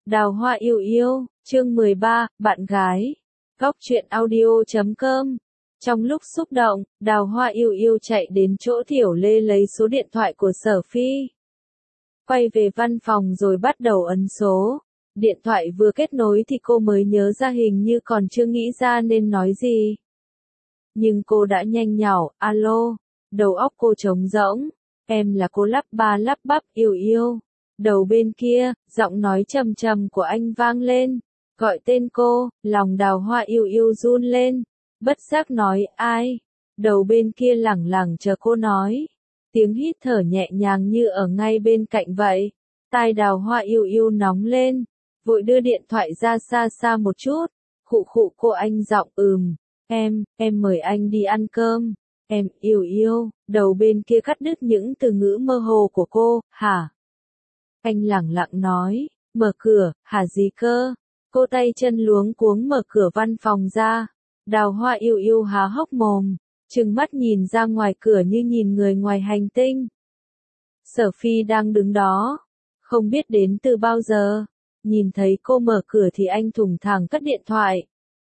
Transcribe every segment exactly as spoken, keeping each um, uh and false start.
Đào Hoa yêu yêu, chương mười ba, bạn gái. Góc truyện audio chấm com. Trong lúc xúc động, Đào Hoa yêu yêu chạy đến chỗ Tiểu Lê lấy số điện thoại của Sở Phi. Quay về văn phòng rồi bắt đầu ấn số. Điện thoại vừa kết nối thì cô mới nhớ ra hình như còn chưa nghĩ ra nên nói gì. Nhưng cô đã nhanh nhảu, alo, đầu óc cô trống rỗng. Em là cô lắp ba lắp bắp yêu yêu. Đầu bên kia, giọng nói trầm trầm của anh vang lên, gọi tên cô, lòng Đào Hoa yêu yêu run lên, bất giác nói ai, đầu bên kia lẳng lẳng chờ cô nói, tiếng hít thở nhẹ nhàng như ở ngay bên cạnh vậy, tai Đào Hoa yêu yêu nóng lên, vội đưa điện thoại ra xa xa một chút, khụ khụ cô anh giọng ừm, em, em mời anh đi ăn cơm, em yêu yêu, đầu bên kia cắt đứt những từ ngữ mơ hồ của cô, hả? Anh lẳng lặng nói, mở cửa, hả gì cơ? Cô tay chân luống cuống mở cửa văn phòng ra. Đào Hoa yêu yêu há hốc mồm, trừng mắt nhìn ra ngoài cửa như nhìn người ngoài hành tinh. Sở Phi đang đứng đó, không biết đến từ bao giờ. Nhìn thấy cô mở cửa thì anh thủng thẳng cất điện thoại.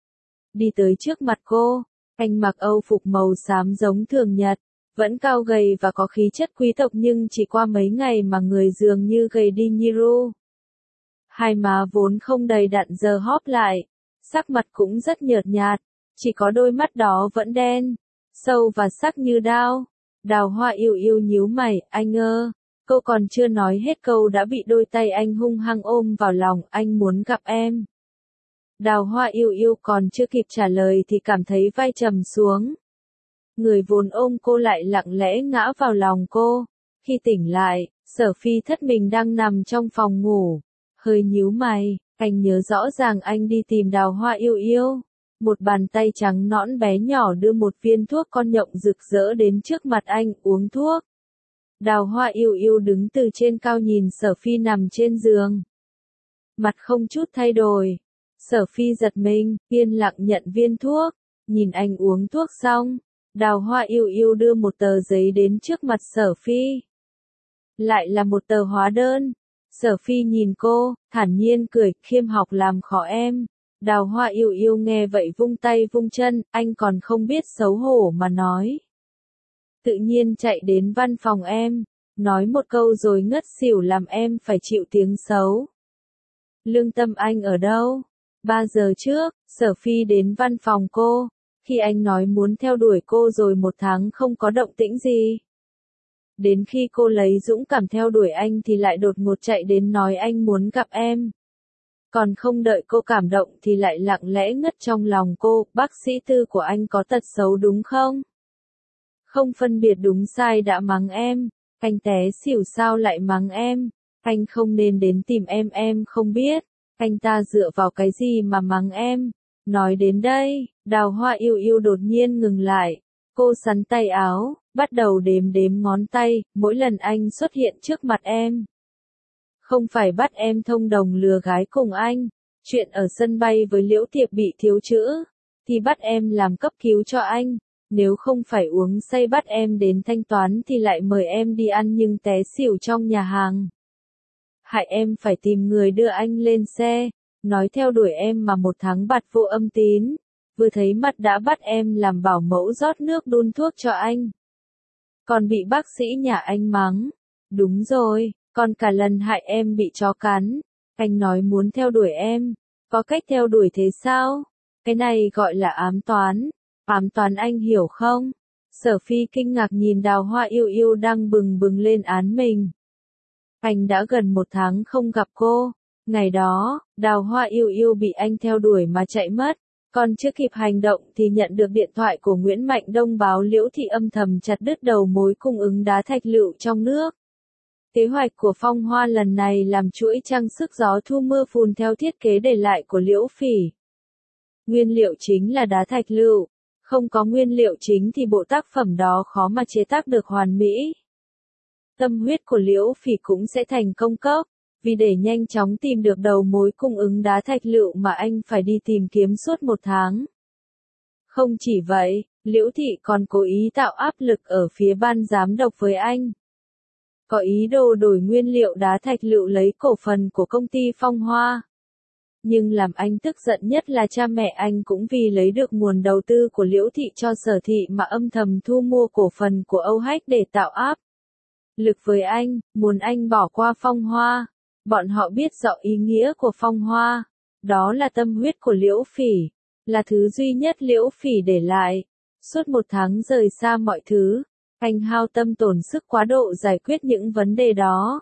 Đi tới trước mặt cô, anh mặc âu phục màu xám giống thường nhật. Vẫn cao gầy và có khí chất quý tộc nhưng chỉ qua mấy ngày mà người dường như gầy đi như ru. Hai má vốn không đầy đặn giờ hóp lại, sắc mặt cũng rất nhợt nhạt, chỉ có đôi mắt đó vẫn đen, sâu và sắc như đao. Đào Hoa yêu yêu nhíu mày, anh ơ, cô còn chưa nói hết câu đã bị đôi tay anh hung hăng ôm vào lòng, anh muốn gặp em. Đào Hoa yêu yêu còn chưa kịp trả lời thì cảm thấy vai trầm xuống. Người vốn ôm cô lại lặng lẽ ngã vào lòng cô. Khi tỉnh lại, Sở Phi thất mình đang nằm trong phòng ngủ. Hơi nhíu mày, anh nhớ rõ ràng anh đi tìm Đào Hoa yêu yêu. Một bàn tay trắng nõn bé nhỏ đưa một viên thuốc con nhộng rực rỡ đến trước mặt anh, uống thuốc. Đào Hoa yêu yêu đứng từ trên cao nhìn Sở Phi nằm trên giường. Mặt không chút thay đổi. Sở Phi giật mình, yên lặng nhận viên thuốc. Nhìn anh uống thuốc xong. Đào Hoa yêu yêu đưa một tờ giấy đến trước mặt Sở Phi. Lại là một tờ hóa đơn. Sở Phi nhìn cô, thản nhiên cười, khiêm học làm khó em. Đào Hoa yêu yêu nghe vậy vung tay vung chân, anh còn không biết xấu hổ mà nói. Tự nhiên chạy đến văn phòng em, nói một câu rồi ngất xỉu làm em phải chịu tiếng xấu. Lương tâm anh ở đâu? Ba giờ trước, Sở Phi đến văn phòng cô. Khi anh nói muốn theo đuổi cô rồi một tháng không có động tĩnh gì. Đến khi cô lấy dũng cảm theo đuổi anh thì lại đột ngột chạy đến nói anh muốn gặp em. Còn không đợi cô cảm động thì lại lặng lẽ ngất trong lòng cô, bác sĩ Tư của anh có tật xấu đúng không? Không phân biệt đúng sai đã mắng em, anh té xỉu sao lại mắng em, anh không nên đến tìm em em không biết, anh ta dựa vào cái gì mà mắng em. Nói đến đây, Đào Hoa yêu yêu đột nhiên ngừng lại. Cô sắn tay áo, bắt đầu đếm đếm ngón tay, mỗi lần anh xuất hiện trước mặt em. Không phải bắt em thông đồng lừa gái cùng anh, chuyện ở sân bay với Liễu Tiệp bị thiếu chữ, thì bắt em làm cấp cứu cho anh. Nếu không phải uống say bắt em đến thanh toán thì lại mời em đi ăn nhưng té xỉu trong nhà hàng. Hại em phải tìm người đưa anh lên xe. Nói theo đuổi em mà một tháng bặt vô âm tín, vừa thấy mặt đã bắt em làm bảo mẫu rót nước đun thuốc cho anh. Còn bị bác sĩ nhà anh mắng. Đúng rồi, còn cả lần hại em bị chó cắn. Anh nói muốn theo đuổi em, có cách theo đuổi thế sao? Cái này gọi là ám toán. Ám toán anh hiểu không? Sở Phi kinh ngạc nhìn Đào Hoa yêu yêu đang bừng bừng lên án mình. Anh đã gần một tháng không gặp cô. Ngày đó, Đào Hoa yêu yêu bị anh theo đuổi mà chạy mất, còn chưa kịp hành động thì nhận được điện thoại của Nguyễn Mạnh Đông báo Liễu Thị âm thầm chặt đứt đầu mối cung ứng đá thạch lựu trong nước. Kế hoạch của Phong Hoa lần này làm chuỗi trang sức gió thu mưa phùn theo thiết kế để lại của Liễu Phỉ. Nguyên liệu chính là đá thạch lựu, không có nguyên liệu chính thì bộ tác phẩm đó khó mà chế tác được hoàn mỹ. Tâm huyết của Liễu Phỉ cũng sẽ thành công cốc. Vì để nhanh chóng tìm được đầu mối cung ứng đá thạch lựu mà anh phải đi tìm kiếm suốt một tháng. Không chỉ vậy, Liễu Thị còn cố ý tạo áp lực ở phía ban giám đốc với anh. có ý đồ đổi nguyên liệu đá thạch lựu lấy cổ phần của công ty Phong Hoa. Nhưng làm anh tức giận nhất là cha mẹ anh cũng vì lấy được nguồn đầu tư của Liễu Thị cho Sở Thị mà âm thầm thu mua cổ phần của Âu Hách để tạo áp lực với anh, muốn anh bỏ qua Phong Hoa. Bọn họ biết rõ ý nghĩa của Phong Hoa. Đó là tâm huyết của Liễu Phỉ, là thứ duy nhất Liễu Phỉ để lại. Suốt một tháng rời xa mọi thứ, anh hao tâm tổn sức quá độ giải quyết những vấn đề đó.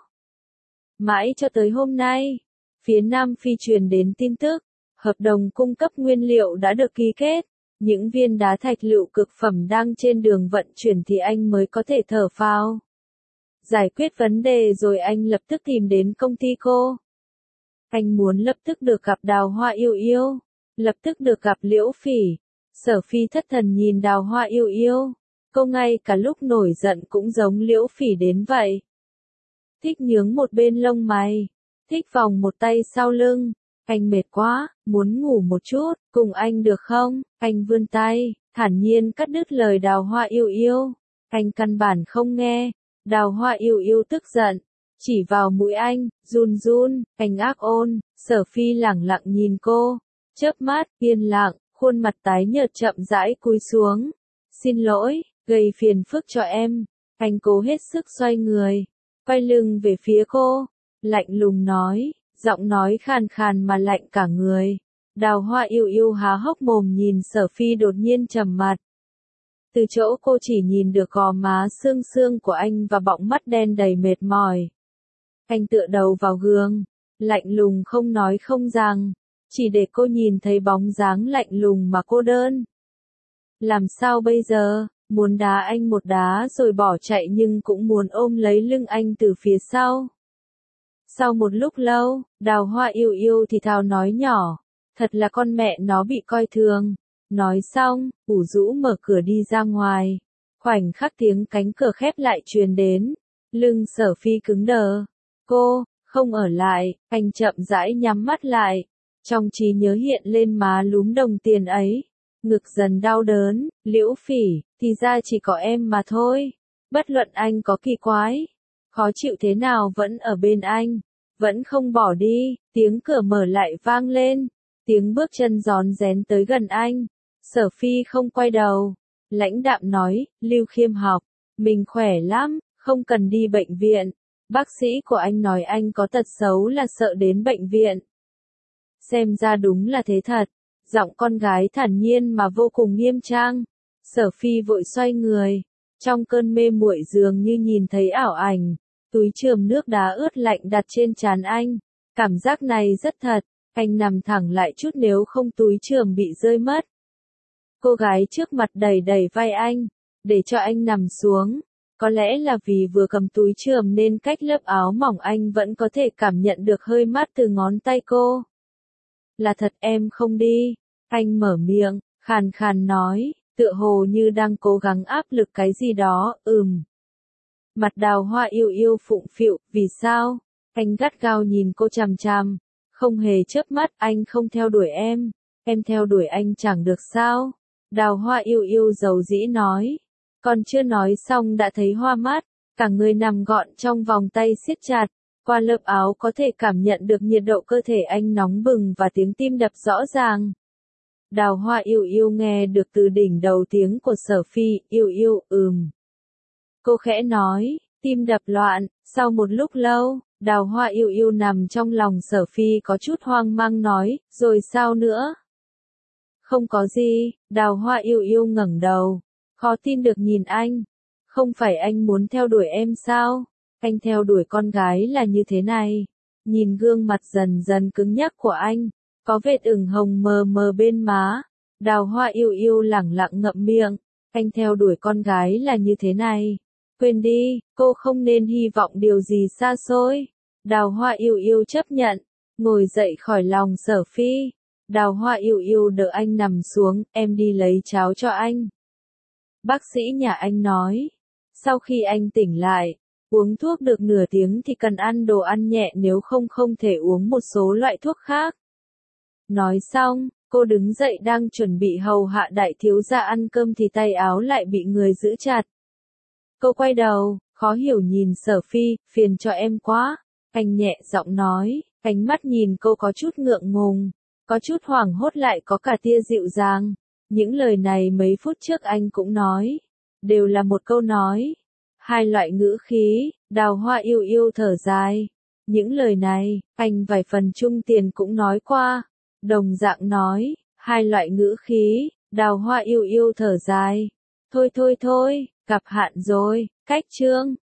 Mãi cho tới hôm nay, phía Nam Phi truyền đến tin tức, hợp đồng cung cấp nguyên liệu đã được ký kết, những viên đá thạch lựu cực phẩm đang trên đường vận chuyển thì anh mới có thể thở phào. Giải quyết vấn đề rồi anh lập tức tìm đến công ty cô. Anh muốn lập tức được gặp Đào Hoa Yêu Yêu, lập tức được gặp Liễu Phỉ. Sở Phi thất thần nhìn Đào Hoa Yêu Yêu, cô ngay cả lúc nổi giận cũng giống Liễu Phỉ đến vậy. Thích nhướng một bên lông mày, thích vòng một tay sau lưng, anh mệt quá, muốn ngủ một chút, cùng anh được không? Anh vươn tay, thản nhiên cắt đứt lời Đào Hoa Yêu Yêu. Anh căn bản không nghe. Đào Hoa Yêu Yêu tức giận, chỉ vào mũi anh, run run, anh ác ôn. Sở Phi lẳng lặng nhìn cô, chớp mắt, yên lặng, khuôn mặt tái nhợt chậm rãi cúi xuống. Xin lỗi, gây phiền phức cho em. Anh cố hết sức xoay người, quay lưng về phía cô, lạnh lùng nói, giọng nói khàn khàn mà lạnh cả người. Đào Hoa Yêu Yêu há hốc mồm nhìn Sở Phi đột nhiên trầm mặt. Từ chỗ cô chỉ nhìn được gò má xương xương của anh và bọng mắt đen đầy mệt mỏi. Anh tựa đầu vào gương, lạnh lùng không nói không rằng, chỉ để cô nhìn thấy bóng dáng lạnh lùng mà cô đơn. Làm sao bây giờ, muốn đá anh một đá rồi bỏ chạy nhưng cũng muốn ôm lấy lưng anh từ phía sau. Sau một lúc lâu, Đào Hoa Yêu Yêu thì thào nói nhỏ, thật là con mẹ nó bị coi thường. Nói xong, ủ rũ mở cửa đi ra ngoài. Khoảnh khắc tiếng cánh cửa khép lại truyền đến. Lưng Sở Phi cứng đờ. Cô, không ở lại, anh chậm rãi nhắm mắt lại. Trong trí nhớ hiện lên má lúm đồng tiền ấy. Ngực dần đau đớn, Liễu Phỉ, thì ra chỉ có em mà thôi. Bất luận anh có kỳ quái, khó chịu thế nào vẫn ở bên anh. Vẫn không bỏ đi, tiếng cửa mở lại vang lên. Tiếng bước chân rón rén tới gần anh. Sở Phi không quay đầu, lãnh đạm nói, Lưu Khiêm học, mình khỏe lắm, không cần đi bệnh viện. Bác sĩ của anh nói anh có tật xấu là sợ đến bệnh viện. Xem ra đúng là thế thật, giọng con gái thản nhiên mà vô cùng nghiêm trang. Sở Phi vội xoay người, trong cơn mê muội dường như nhìn thấy ảo ảnh, túi chườm nước đá ướt lạnh đặt trên trán anh. Cảm giác này rất thật, anh nằm thẳng lại chút nếu không túi chườm bị rơi mất. Cô gái trước mặt đẩy đẩy vai anh, để cho anh nằm xuống. Có lẽ là vì vừa cầm túi chườm nên cách lớp áo mỏng anh vẫn có thể cảm nhận được hơi mát từ ngón tay cô. Là thật em không đi. Anh mở miệng, khàn khàn nói, tựa hồ như đang cố gắng áp lực cái gì đó, ừm. Mặt Đào Hoa Yêu Yêu phụng phịu, vì sao? Anh gắt gao nhìn cô chằm chằm, không hề chớp mắt, anh không theo đuổi em, em theo đuổi anh chẳng được sao? Đào Hoa Yêu Yêu dầu dĩ nói, còn chưa nói xong đã thấy hoa mắt, cả người nằm gọn trong vòng tay siết chặt, qua lớp áo có thể cảm nhận được nhiệt độ cơ thể anh nóng bừng và tiếng tim đập rõ ràng. Đào Hoa Yêu Yêu nghe được từ đỉnh đầu tiếng của Sở Phi, yêu yêu, ừm. Cô khẽ nói, tim đập loạn, sau một lúc lâu, Đào Hoa Yêu Yêu nằm trong lòng Sở Phi có chút hoang mang nói, rồi sao nữa? Không có gì, Đào Hoa Yêu Yêu ngẩng đầu, khó tin được nhìn anh. Không phải anh muốn theo đuổi em sao? Anh theo đuổi con gái là như thế này. Nhìn gương mặt dần dần cứng nhắc của anh, có vệt ửng hồng mờ mờ bên má. Đào Hoa Yêu Yêu lẳng lặng ngậm miệng, anh theo đuổi con gái là như thế này. Quên đi, cô không nên hy vọng điều gì xa xôi. Đào Hoa Yêu Yêu chấp nhận, ngồi dậy khỏi lòng Sở Phi. Đào Hoa Yêu Yêu đỡ anh nằm xuống, em đi lấy cháo cho anh. Bác sĩ nhà anh nói, sau khi anh tỉnh lại, uống thuốc được nửa tiếng thì cần ăn đồ ăn nhẹ nếu không không thể uống một số loại thuốc khác. Nói xong, cô đứng dậy đang chuẩn bị hầu hạ đại thiếu gia ăn cơm thì tay áo lại bị người giữ chặt. Cô quay đầu, khó hiểu nhìn Sở Phi, phiền cho em quá. Anh nhẹ giọng nói, ánh mắt nhìn cô có chút ngượng ngùng, có chút hoảng hốt lại có cả tia dịu dàng. Những lời này mấy phút trước anh cũng nói, đều là một câu nói. Hai loại ngữ khí, Đào Hoa yêu yêu thở dài. Những lời này, anh vài phần chung tiền cũng nói qua. Đồng dạng nói, hai loại ngữ khí, Đào Hoa yêu yêu thở dài. Thôi thôi thôi, gặp hạn rồi, cách chương.